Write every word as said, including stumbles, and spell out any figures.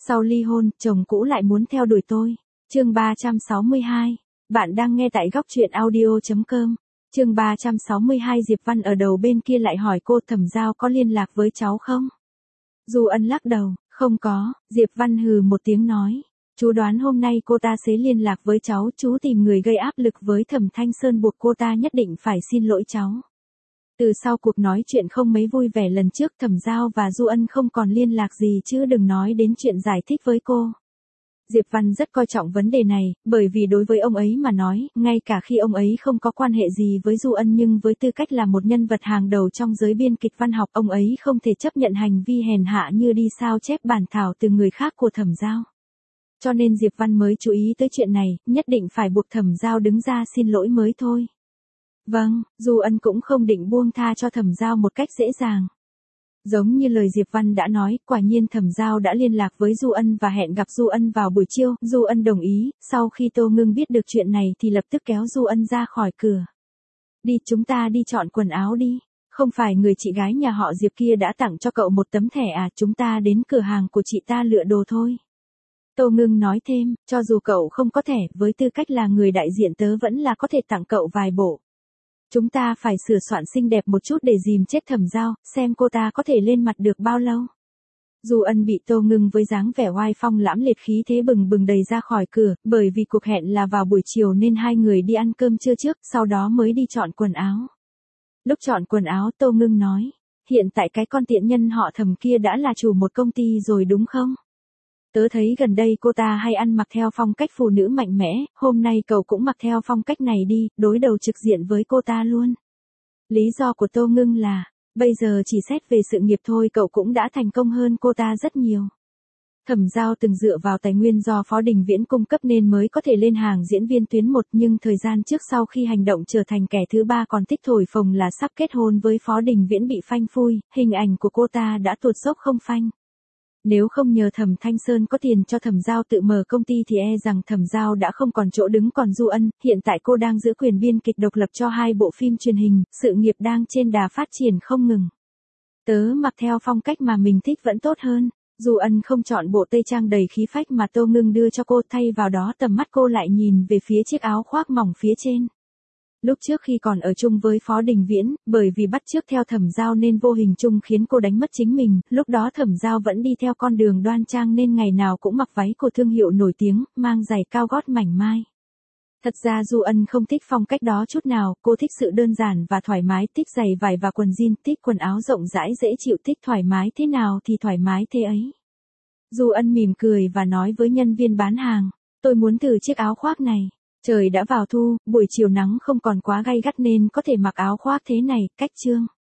Sau ly hôn, chồng cũ lại muốn theo đuổi tôi. Chương ba trăm sáu mươi hai. Bạn đang nghe tại góc truyện audio chấm com. Chương ba trăm sáu mươi hai. Diệp Văn ở đầu bên kia lại hỏi cô Thẩm Giao có liên lạc với cháu không? Du Ân lắc đầu, không có. Diệp Văn hừ một tiếng nói. Chú đoán hôm nay cô ta sẽ liên lạc với cháu, chú tìm người gây áp lực với Thẩm Thanh Sơn buộc cô ta nhất định phải xin lỗi cháu. Từ sau cuộc nói chuyện không mấy vui vẻ lần trước, Thẩm Giao và Du Ân không còn liên lạc gì chứ đừng nói đến chuyện giải thích với cô. Diệp Văn rất coi trọng vấn đề này, bởi vì đối với ông ấy mà nói, ngay cả khi ông ấy không có quan hệ gì với Du Ân nhưng với tư cách là một nhân vật hàng đầu trong giới biên kịch văn học, ông ấy không thể chấp nhận hành vi hèn hạ như đi sao chép bản thảo từ người khác của Thẩm Giao. Cho nên Diệp Văn mới chú ý tới chuyện này, nhất định phải buộc Thẩm Giao đứng ra xin lỗi mới thôi. Vâng, Du Ân cũng không định buông tha cho Thẩm Giao một cách dễ dàng. Giống như lời Diệp Văn đã nói, quả nhiên Thẩm Giao đã liên lạc với Du Ân và hẹn gặp Du Ân vào buổi chiều, Du Ân đồng ý, sau khi Tô Ngưng biết được chuyện này thì lập tức kéo Du Ân ra khỏi cửa. Đi, chúng ta đi chọn quần áo đi, không phải người chị gái nhà họ Diệp kia đã tặng cho cậu một tấm thẻ à, chúng ta đến cửa hàng của chị ta lựa đồ thôi. Tô Ngưng nói thêm, cho dù cậu không có thẻ, với tư cách là người đại diện tớ vẫn là có thể tặng cậu vài bộ. Chúng ta phải sửa soạn xinh đẹp một chút để dìm chết Thẩm Giao, xem cô ta có thể lên mặt được bao lâu. Du Ân bị Tô Ngưng với dáng vẻ oai phong lãm liệt khí thế bừng bừng đầy ra khỏi cửa, bởi vì cuộc hẹn là vào buổi chiều nên hai người đi ăn cơm trưa trước, sau đó mới đi chọn quần áo. Lúc chọn quần áo Tô Ngưng nói, hiện tại cái con tiện nhân họ Thẩm kia đã là chủ một công ty rồi đúng không? Tớ thấy gần đây cô ta hay ăn mặc theo phong cách phụ nữ mạnh mẽ, hôm nay cậu cũng mặc theo phong cách này đi, đối đầu trực diện với cô ta luôn. Lý do của Tô Ngưng là, bây giờ chỉ xét về sự nghiệp thôi cậu cũng đã thành công hơn cô ta rất nhiều. Thẩm Giao từng dựa vào tài nguyên do Phó Đình Viễn cung cấp nên mới có thể lên hàng diễn viên tuyến một, nhưng thời gian trước sau khi hành động trở thành kẻ thứ ba còn thích thổi phồng là sắp kết hôn với Phó Đình Viễn bị phanh phui, hình ảnh của cô ta đã tuột dốc không phanh. Nếu không nhờ Thẩm Thanh Sơn có tiền cho Thẩm Giao tự mở công ty thì e rằng Thẩm Giao đã không còn chỗ đứng. Còn Du Ân, hiện tại cô đang giữ quyền biên kịch độc lập cho hai bộ phim truyền hình, sự nghiệp đang trên đà phát triển không ngừng. Tớ mặc theo phong cách mà mình thích vẫn tốt hơn. Du Ân không chọn bộ tây trang đầy khí phách mà Tô Ngưng đưa cho cô, thay vào đó tầm mắt cô lại nhìn về phía chiếc áo khoác mỏng phía trên. Lúc trước khi còn ở chung với Phó Đình Viễn, bởi vì bắt chước theo Thẩm Giao nên vô hình chung khiến cô đánh mất chính mình, lúc đó Thẩm Giao vẫn đi theo con đường đoan trang nên ngày nào cũng mặc váy của thương hiệu nổi tiếng, mang giày cao gót mảnh mai. Thật ra Du Ân không thích phong cách đó chút nào, cô thích sự đơn giản và thoải mái, thích giày vải và quần jean, thích quần áo rộng rãi dễ chịu, thích thoải mái thế nào thì thoải mái thế ấy. Du Ân mỉm cười và nói với nhân viên bán hàng, tôi muốn thử chiếc áo khoác này. Trời đã vào thu, buổi chiều nắng không còn quá gay gắt nên có thể mặc áo khoác thế này, cách chương.